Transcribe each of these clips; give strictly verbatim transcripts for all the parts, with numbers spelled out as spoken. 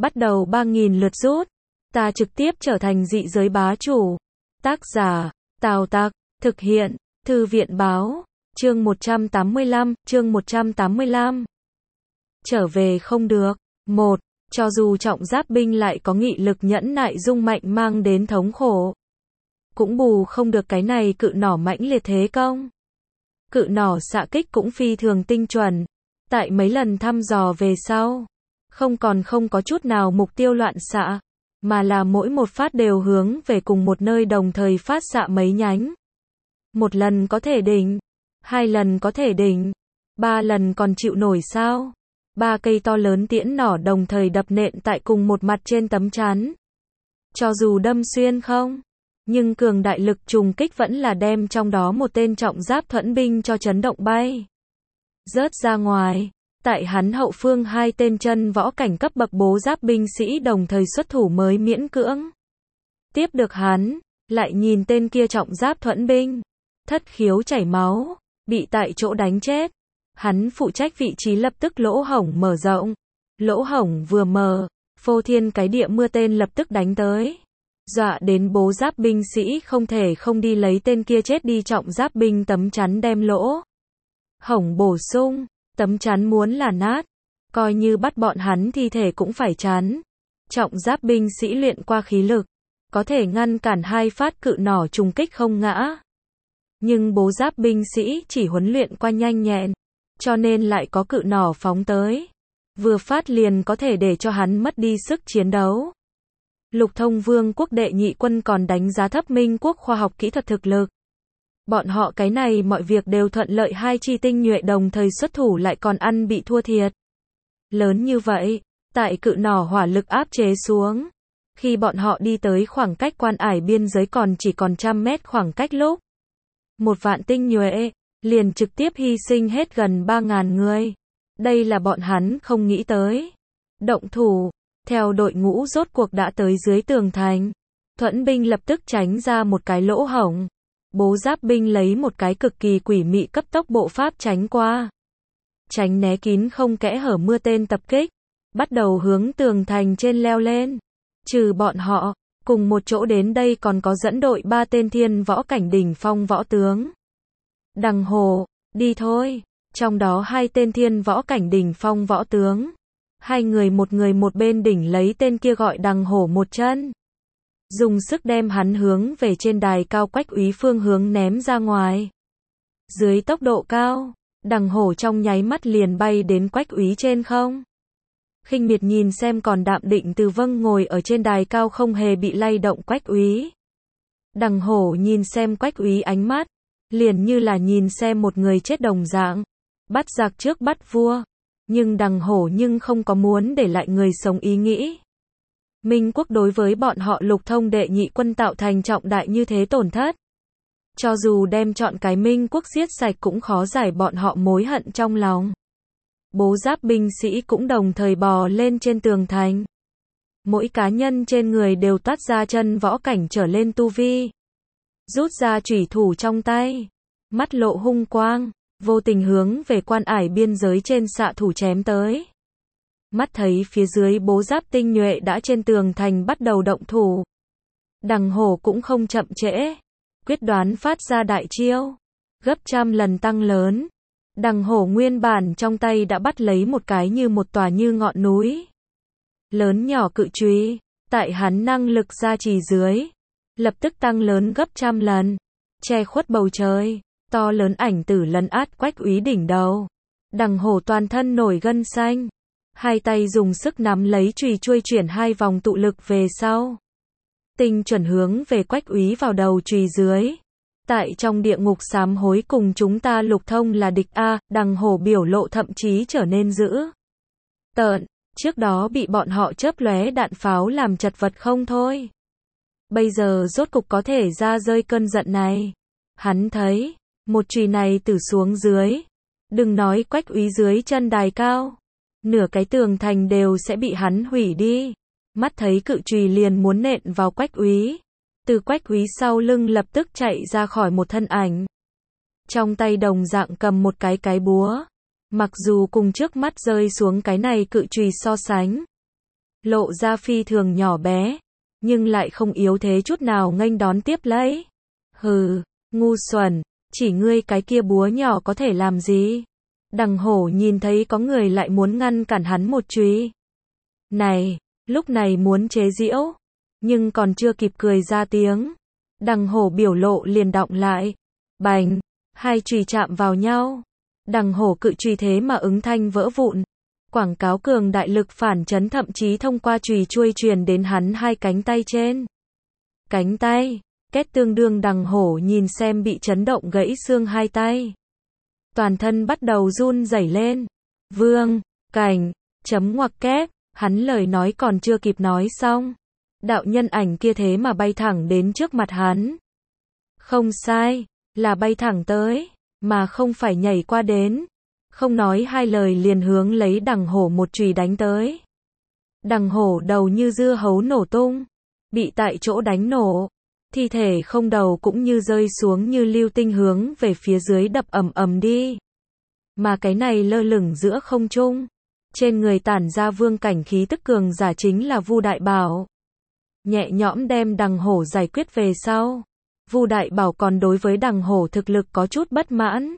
bắt đầu ba nghìn lượt rút. Ta trực tiếp trở thành dị giới bá chủ. Tác giả, Tào Tặc, thực hiện, Thư viện báo, chương một trăm tám mươi lăm, chương một trăm tám mươi lăm. Trở về không được. Một, cho dù trọng giáp binh lại có nghị lực nhẫn nại dung mạnh mang đến thống khổ, cũng bù không được cái này cự nỏ mãnh liệt thế công. Cự nỏ xạ kích cũng phi thường tinh chuẩn. Tại mấy lần thăm dò về sau, không còn không có chút nào mục tiêu loạn xạ, mà là mỗi một phát đều hướng về cùng một nơi đồng thời phát xạ mấy nhánh. Một lần có thể đỉnh, hai lần có thể đỉnh, ba lần còn chịu nổi sao? Ba cây to lớn tiễn nỏ đồng thời đập nện tại cùng một mặt trên tấm chắn. Cho dù đâm xuyên không, nhưng cường đại lực trùng kích vẫn là đem trong đó một tên trọng giáp thuẫn binh cho chấn động bay rớt ra ngoài. Tại hắn hậu phương hai tên chân võ cảnh cấp bậc bố giáp binh sĩ đồng thời xuất thủ mới miễn cưỡng tiếp được hắn. Lại nhìn tên kia trọng giáp thuẫn binh, thất khiếu chảy máu, bị tại chỗ đánh chết. Hắn phụ trách vị trí lập tức lỗ hổng mở rộng. Lỗ hổng vừa mở, phô thiên cái địa mưa tên lập tức đánh tới, dọa đến bố giáp binh sĩ không thể không đi lấy tên kia chết đi trọng giáp binh tấm chắn đem lỗ hổng bổ sung. Tấm chắn muốn là nát, coi như bắt bọn hắn thi thể cũng phải chắn. Trọng giáp binh sĩ luyện qua khí lực, có thể ngăn cản hai phát cự nỏ trùng kích không ngã. Nhưng bố giáp binh sĩ chỉ huấn luyện qua nhanh nhẹn, cho nên lại có cự nỏ phóng tới, vừa phát liền có thể để cho hắn mất đi sức chiến đấu. Lục Thông Vương quốc đệ nhị quân còn đánh giá thấp Minh quốc khoa học kỹ thuật thực lực. Bọn họ cái này mọi việc đều thuận lợi, hai chi tinh nhuệ đồng thời xuất thủ lại còn ăn bị thua thiệt lớn như vậy. Tại cự nỏ hỏa lực áp chế xuống, khi bọn họ đi tới khoảng cách quan ải biên giới còn chỉ còn trăm mét khoảng cách lúc, một vạn tinh nhuệ liền trực tiếp hy sinh hết gần ba ngàn người. Đây là bọn hắn không nghĩ tới. Động thủ, theo đội ngũ rốt cuộc đã tới dưới tường thành, thuẫn binh lập tức tránh ra một cái lỗ hổng. Bố giáp binh lấy một cái cực kỳ quỷ mị cấp tốc bộ pháp tránh qua, tránh né kín không kẽ hở mưa tên tập kích, bắt đầu hướng tường thành trên leo lên. Trừ bọn họ, cùng một chỗ đến đây còn có dẫn đội ba tên thiên võ cảnh đỉnh phong võ tướng. Đằng Hồ, đi thôi. Trong đó hai tên thiên võ cảnh đỉnh phong võ tướng, hai người một người một bên đỉnh lấy tên kia gọi Đằng Hổ một chân, dùng sức đem hắn hướng về trên đài cao Quách Úy phương hướng ném ra ngoài. Dưới tốc độ cao, Đằng Hổ trong nháy mắt liền bay đến Quách Úy trên không. Khinh miệt nhìn xem còn đạm định Từ Vâng ngồi ở trên đài cao không hề bị lay động Quách Úy. Đằng Hổ nhìn xem Quách Úy ánh mắt, liền như là nhìn xem một người chết đồng dạng. Bắt giặc trước bắt vua, nhưng Đằng Hổ nhưng không có muốn để lại người sống ý nghĩ. Minh quốc đối với bọn họ Lục Thông đệ nhị quân tạo thành trọng đại như thế tổn thất, cho dù đem chọn cái Minh quốc giết sạch cũng khó giải bọn họ mối hận trong lòng. Bố giáp binh sĩ cũng đồng thời bò lên trên tường thành. Mỗi cá nhân trên người đều toát ra chân võ cảnh trở lên tu vi, rút ra chủy thủ trong tay, mắt lộ hung quang, vô tình hướng về quan ải biên giới trên xạ thủ chém tới. Mắt thấy phía dưới bố giáp tinh nhuệ đã trên tường thành bắt đầu động thủ, Đằng Hổ cũng không chậm trễ, quyết đoán phát ra đại chiêu, gấp trăm lần tăng lớn. Đằng Hổ nguyên bản trong tay đã bắt lấy một cái như một tòa như ngọn núi lớn nhỏ cự chùy, tại hắn năng lực gia trì dưới, lập tức tăng lớn gấp trăm lần, che khuất bầu trời, to lớn ảnh tử lấn át Quách Úy đỉnh đầu. Đằng Hổ toàn thân nổi gân xanh, hai tay dùng sức nắm lấy chùy chuôi chuyển hai vòng tụ lực về sau, tinh chuẩn hướng về Quách Úy vào đầu chùy dưới. Tại trong địa ngục sám hối cùng chúng ta Lục Thông là địch a. Đằng Hổ biểu lộ thậm chí trở nên dữ tợn, trước đó bị bọn họ chớp lóe đạn pháo làm chật vật không thôi, bây giờ rốt cục có thể ra rơi cơn giận này. Hắn thấy, một chùy này từ xuống dưới, đừng nói Quách Úy dưới chân đài cao, nửa cái tường thành đều sẽ bị hắn hủy đi. Mắt thấy cự chùy liền muốn nện vào Quách Úy, từ Quách Úy sau lưng lập tức chạy ra khỏi một thân ảnh, trong tay đồng dạng cầm một cái cái búa. Mặc dù cùng trước mắt rơi xuống cái này cự chùy so sánh, lộ ra phi thường nhỏ bé, nhưng lại không yếu thế chút nào nghênh đón tiếp lấy. Hừ, ngu xuẩn, chỉ ngươi cái kia búa nhỏ có thể làm gì? Đằng hổ nhìn thấy có người lại muốn ngăn cản hắn một chùy. Này, lúc này muốn chế giễu, nhưng còn chưa kịp cười ra tiếng. Đằng hổ biểu lộ liền đọng lại. Bành, hai chùy chạm vào nhau. Đằng hổ cự chùy thế mà ứng thanh vỡ vụn. Quảng cáo cường đại lực phản chấn thậm chí thông qua chùy chuôi truyền đến hắn hai cánh tay trên. Cánh tay, kết tương đương đằng hổ nhìn xem bị chấn động gãy xương hai tay. Toàn thân bắt đầu run rẩy lên. Vương, cảnh, chấm ngoặc kép, hắn lời nói còn chưa kịp nói xong. Đạo nhân ảnh kia thế mà bay thẳng đến trước mặt hắn. Không sai, là bay thẳng tới, mà không phải nhảy qua đến. Không nói hai lời liền hướng lấy đằng hổ một chùy đánh tới. Đằng hổ đầu như dưa hấu nổ tung, bị tại chỗ đánh nổ. Thi thể không đầu cũng như rơi xuống như lưu tinh hướng về phía dưới đập ầm ầm đi. Mà cái này lơ lửng giữa không trung, trên người tản ra vương cảnh khí tức cường giả chính là Vu Đại Bảo. Nhẹ nhõm đem đằng hổ giải quyết về sau, Vu Đại Bảo còn đối với đằng hổ thực lực có chút bất mãn.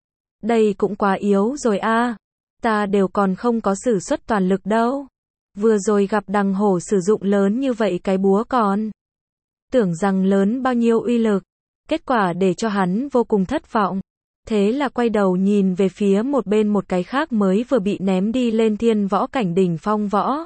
Đây cũng quá yếu rồi a, ta đều còn không có sử xuất toàn lực đâu. Vừa rồi gặp đằng hổ sử dụng lớn như vậy cái búa còn tưởng rằng lớn bao nhiêu uy lực, kết quả để cho hắn vô cùng thất vọng. Thế là quay đầu nhìn về phía một bên một cái khác mới vừa bị ném đi lên thiên võ cảnh đỉnh phong võ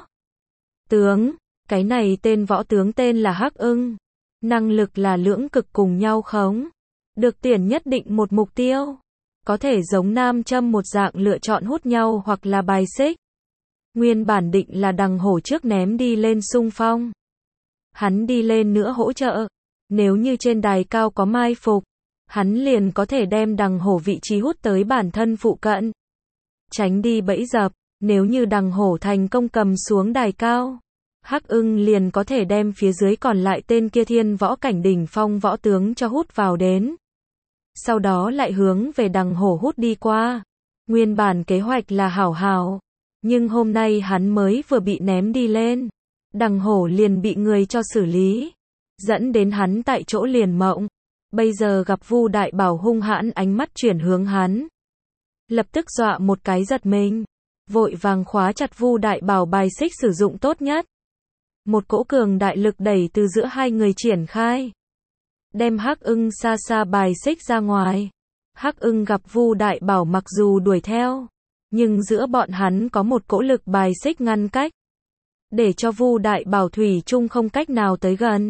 tướng. Cái này tên võ tướng tên là Hắc Ưng. Năng lực là lưỡng cực cùng nhau khống. Được tiền nhất định một mục tiêu. Có thể giống nam châm một dạng lựa chọn hút nhau hoặc là bài xích. Nguyên bản định là đằng hổ trước ném đi lên xung phong. Hắn đi lên nữa hỗ trợ. Nếu như trên đài cao có mai phục, hắn liền có thể đem đằng hổ vị trí hút tới bản thân phụ cận. Tránh đi bẫy dập, nếu như đằng hổ thành công cầm xuống đài cao, Hắc Ưng liền có thể đem phía dưới còn lại tên kia thiên võ cảnh đỉnh phong võ tướng cho hút vào đến. Sau đó lại hướng về đằng hổ hút đi qua. Nguyên bản kế hoạch là hảo hảo, nhưng hôm nay hắn mới vừa bị ném đi lên. Đằng hổ liền bị người cho xử lý, dẫn đến hắn tại chỗ liền mộng. Bây giờ gặp Vu Đại Bảo hung hãn ánh mắt chuyển hướng hắn, lập tức dọa một cái giật mình, vội vàng khóa chặt Vu Đại Bảo bài xích sử dụng tốt nhất. Một cỗ cường đại lực đẩy từ giữa hai người triển khai, đem Hắc Ưng xa xa bài xích ra ngoài. Hắc Ưng gặp Vu Đại Bảo mặc dù đuổi theo, nhưng giữa bọn hắn có một cỗ lực bài xích ngăn cách, để cho Vu Đại Bảo thủy chung không cách nào tới gần.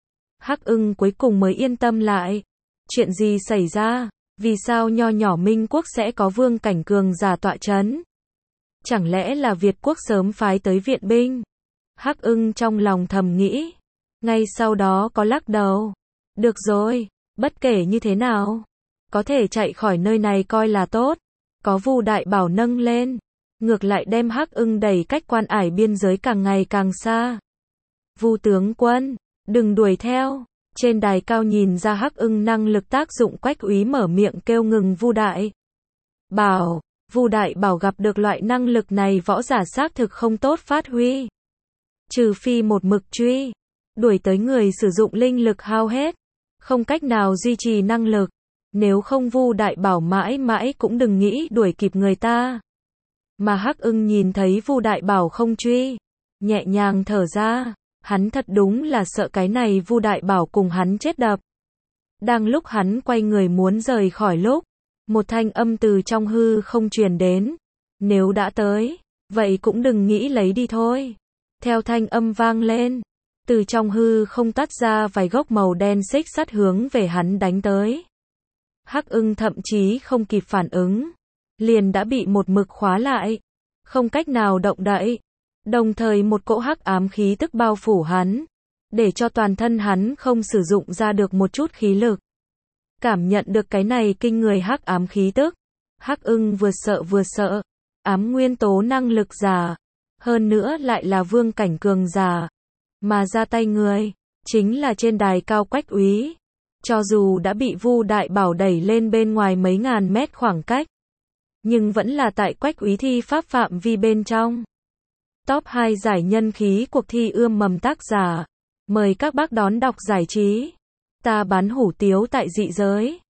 Hắc Ưng cuối cùng mới yên tâm lại. Chuyện gì xảy ra? Vì sao nho nhỏ Minh quốc sẽ có vương cảnh cường giả tọa chấn? Chẳng lẽ là Việt quốc sớm phái tới viện binh? Hắc Ưng trong lòng thầm nghĩ. Ngay sau đó có lắc đầu. Được rồi, bất kể như thế nào, có thể chạy khỏi nơi này coi là tốt. Có Vu Đại Bảo nâng lên, ngược lại đem Hắc Ưng đẩy cách quan ải biên giới càng ngày càng xa. Vu tướng quân, đừng đuổi theo. Trên đài cao nhìn ra Hắc Ưng năng lực tác dụng, Quách Úy mở miệng kêu ngừng Vu Đại Bảo. Vu Đại Bảo gặp được loại năng lực này võ giả xác thực không tốt phát huy. Trừ phi một mực truy, đuổi tới người sử dụng linh lực hao hết, không cách nào duy trì năng lực. Nếu không Vu Đại Bảo mãi mãi cũng đừng nghĩ đuổi kịp người ta. Mà Hắc Ưng nhìn thấy Vu Đại Bảo không truy, nhẹ nhàng thở ra. Hắn thật đúng là sợ cái này Vu Đại Bảo cùng hắn chết đập. Đang lúc hắn quay người muốn rời khỏi lúc, một thanh âm từ trong hư không truyền đến. Nếu đã tới, vậy cũng đừng nghĩ lấy đi thôi. Theo thanh âm vang lên, từ trong hư không tắt ra vài gốc màu đen xích sắt hướng về hắn đánh tới. Hắc Ưng thậm chí không kịp phản ứng, liền đã bị một mực khóa lại, không cách nào động đậy. Đồng thời một cỗ hắc ám khí tức bao phủ hắn, để cho toàn thân hắn không sử dụng ra được một chút khí lực. Cảm nhận được cái này kinh người hắc ám khí tức, Hắc Ưng vừa sợ vừa sợ. Ám nguyên tố năng lực giả, hơn nữa lại là vương cảnh cường giả, mà ra tay người chính là trên đài cao Quách Úy. Cho dù đã bị Vu Đại Bảo đẩy lên bên ngoài mấy ngàn mét khoảng cách, nhưng vẫn là tại Quách Úy thi pháp phạm vi bên trong. Top hai giải nhân khí cuộc thi ươm mầm tác giả. Mời các bác đón đọc giải trí. Ta bán hủ tiếu tại dị giới.